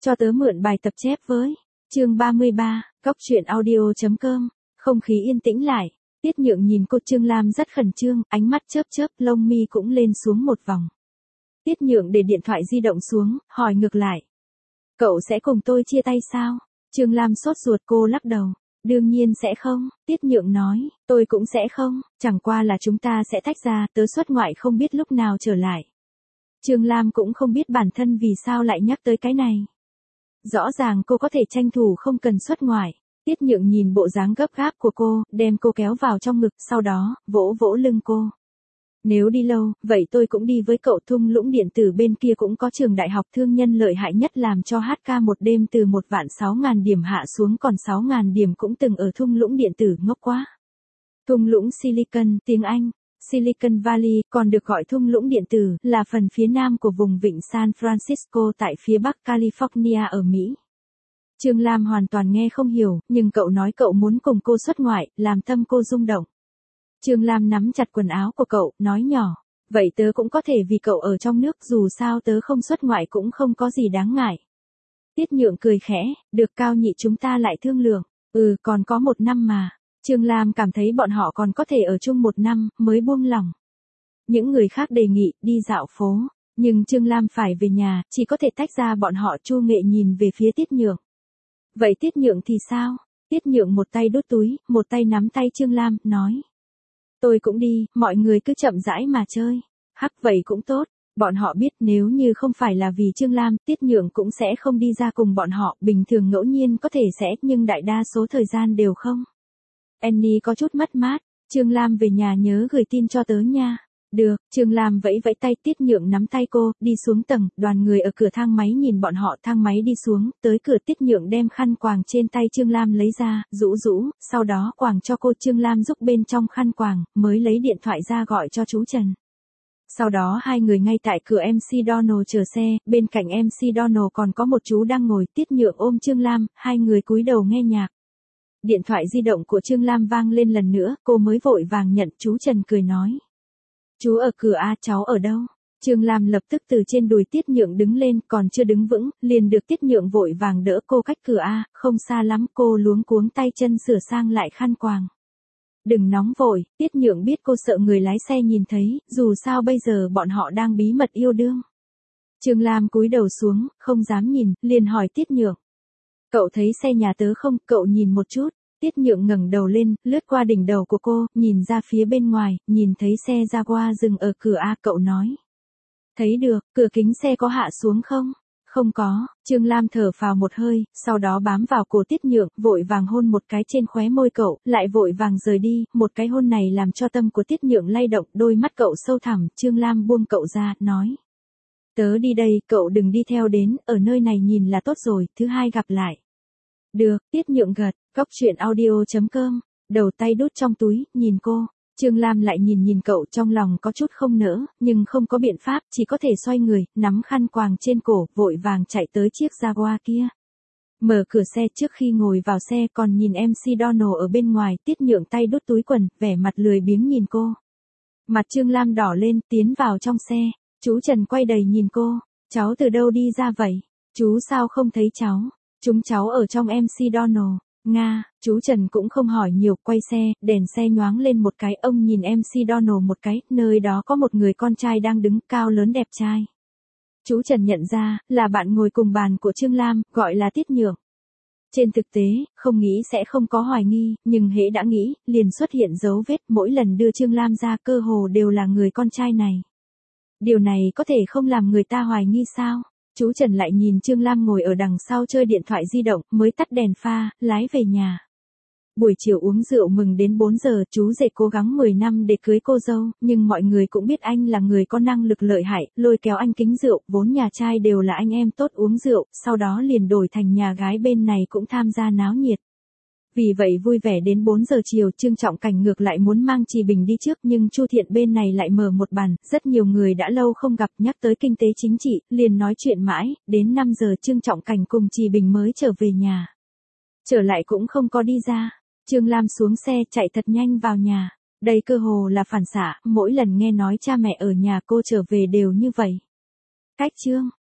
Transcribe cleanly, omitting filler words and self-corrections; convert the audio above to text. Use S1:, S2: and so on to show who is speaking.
S1: cho tớ mượn bài tập chép với. Chương 33, Góc truyện audio.com. Không khí yên tĩnh lại. Tiết Nhượng nhìn cô Trương Lam rất khẩn trương, ánh mắt chớp chớp, lông mi cũng lên xuống một vòng. Tiết Nhượng để điện thoại di động xuống, hỏi ngược lại. Cậu sẽ cùng tôi chia tay sao? Trương Lam sốt ruột, cô lắc đầu. Đương nhiên sẽ không, Tiết Nhượng nói, tôi cũng sẽ không, chẳng qua là chúng ta sẽ tách ra, tớ xuất ngoại không biết lúc nào trở lại. Trương Lam cũng không biết bản thân vì sao lại nhắc tới cái này. Rõ ràng cô có thể tranh thủ không cần xuất ngoại. Tiết Nhượng nhìn bộ dáng gấp gáp của cô, đem cô kéo vào trong ngực, sau đó, vỗ vỗ lưng cô. Nếu đi lâu, vậy tôi cũng đi với cậu. Thung lũng điện tử bên kia cũng có trường đại học thương nhân lợi hại nhất làm cho HK một đêm từ 1.600.000 điểm hạ xuống còn 6.000 điểm cũng từng ở thung lũng điện tử, ngốc quá. Thung lũng Silicon, tiếng Anh, Silicon Valley, còn được gọi thung lũng điện tử, là phần phía nam của vùng vịnh San Francisco tại phía bắc California ở Mỹ. Trương Lam hoàn toàn nghe không hiểu, nhưng cậu nói cậu muốn cùng cô xuất ngoại, làm tâm cô rung động. Trương Lam nắm chặt quần áo của cậu, nói nhỏ, vậy tớ cũng có thể vì cậu ở trong nước, dù sao tớ không xuất ngoại cũng không có gì đáng ngại. Tiết Nhượng cười khẽ, được Cao Nhị chúng ta lại thương lượng, còn có 1 năm mà. Trương Lam cảm thấy bọn họ còn có thể ở chung 1 năm, mới buông lòng. Những người khác đề nghị đi dạo phố, nhưng Trương Lam phải về nhà, chỉ có thể tách ra bọn họ. Chu Nghệ nhìn về phía Tiết Nhượng. Vậy Tiết Nhượng thì sao? Tiết Nhượng một tay đút túi, một tay nắm tay Trương Lam, nói. Tôi cũng đi, mọi người cứ chậm rãi mà chơi. Hắc, vậy cũng tốt. Bọn họ biết nếu như không phải là vì Trương Lam, Tiết Nhượng cũng sẽ không đi ra cùng bọn họ. Bình thường ngẫu nhiên có thể sẽ, nhưng đại đa số thời gian đều không. Annie có chút mất mát. Trương Lam về nhà nhớ gửi tin cho tớ nha. Được, Trương Lam vẫy vẫy tay. Tiết Nhượng nắm tay cô, đi xuống tầng. Đoàn người ở cửa thang máy nhìn bọn họ. Thang máy đi xuống, tới cửa. Tiết Nhượng đem khăn quàng trên tay Trương Lam lấy ra, rũ, sau đó quàng cho cô. Trương Lam giúp bên trong khăn quàng, mới lấy điện thoại ra gọi cho chú Trần. Sau đó hai người ngay tại cửa MC Donald chờ xe, bên cạnh MC Donald còn có một chú đang ngồi. Tiết Nhượng ôm Trương Lam, hai người cúi đầu nghe nhạc. Điện thoại di động của Trương Lam vang lên lần nữa, cô mới vội vàng nhận. Chú Trần cười nói. Chú ở cửa à, cháu ở đâu? Trương Lam lập tức từ trên đùi Tiết Nhượng đứng lên, còn chưa đứng vững, liền được Tiết Nhượng vội vàng đỡ cô. Cách cửa à, không xa lắm. Cô luống cuống tay chân sửa sang lại khăn quàng. Đừng nóng vội, Tiết Nhượng biết cô sợ người lái xe nhìn thấy, dù sao bây giờ bọn họ đang bí mật yêu đương. Trương Lam cúi đầu xuống, không dám nhìn, liền hỏi Tiết Nhượng. Cậu thấy xe nhà tớ không? Cậu nhìn một chút. Tiết Nhượng ngẩng đầu lên, lướt qua đỉnh đầu của cô, nhìn ra phía bên ngoài, nhìn thấy xe Jaguar dừng ở cửa A. Cậu nói. Thấy được, cửa kính xe có hạ xuống không? Không có. Trương Lam thở phào một hơi, sau đó bám vào cổ Tiết Nhượng, vội vàng hôn một cái trên khóe môi cậu, lại vội vàng rời đi. Một cái hôn này làm cho tâm của Tiết Nhượng lay động, đôi mắt cậu sâu thẳm. Trương Lam buông cậu ra, nói. Tớ đi đây, cậu đừng đi theo đến, ở nơi này nhìn là tốt rồi, thứ hai gặp lại. Được, Tiết Nhượng gật. Góc truyện audio.com. Đầu tay đút trong túi, nhìn cô. Trương Lam lại nhìn cậu, trong lòng có chút không nỡ, nhưng không có biện pháp, chỉ có thể xoay người, nắm khăn quàng trên cổ, vội vàng chạy tới chiếc Jaguar kia. Mở cửa xe. Trước khi ngồi vào xe còn nhìn MC Donald ở bên ngoài. Tiết Nhượng tay đút túi quần, vẻ mặt lười biếng nhìn cô. Mặt Trương Lam đỏ lên, tiến vào trong xe. Chú Trần quay đầy nhìn cô. Cháu từ đâu đi ra vậy? Chú sao không thấy cháu? Chúng cháu ở trong MC Donald. Nga, chú Trần cũng không hỏi nhiều, quay xe, đèn xe nhoáng lên một cái. Ông nhìn MC Donald một cái, nơi đó có một người con trai đang đứng, cao lớn đẹp trai. Chú Trần nhận ra, là bạn ngồi cùng bàn của Trương Lam, gọi là Tiết Nhượng. Trên thực tế, không nghĩ sẽ không có hoài nghi, nhưng hễ đã nghĩ, liền xuất hiện dấu vết. Mỗi lần đưa Trương Lam ra, cơ hồ đều là người con trai này. Điều này có thể không làm người ta hoài nghi sao? Chú Trần lại nhìn Trương Lam ngồi ở đằng sau chơi điện thoại di động, mới tắt đèn pha, lái về nhà. Buổi chiều uống rượu mừng đến 4 giờ, chú rể cố gắng 10 năm để cưới cô dâu, nhưng mọi người cũng biết anh là người có năng lực lợi hại, lôi kéo anh kính rượu, vốn nhà trai đều là anh em tốt uống rượu, sau đó liền đổi thành nhà gái bên này cũng tham gia náo nhiệt. Vì vậy vui vẻ đến 4 giờ chiều, Trương Trọng Cảnh ngược lại muốn mang Trì Bình đi trước, nhưng Chu Thiện bên này lại mở một bàn, rất nhiều người đã lâu không gặp, nhắc tới kinh tế chính trị, liền nói chuyện mãi, đến 5 giờ Trương Trọng Cảnh cùng Trì Bình mới trở về nhà. Trở lại cũng không có đi ra. Trương Lam xuống xe chạy thật nhanh vào nhà. Đây cơ hồ là phản xạ, mỗi lần nghe nói cha mẹ ở nhà cô trở về đều như vậy. Cách Trương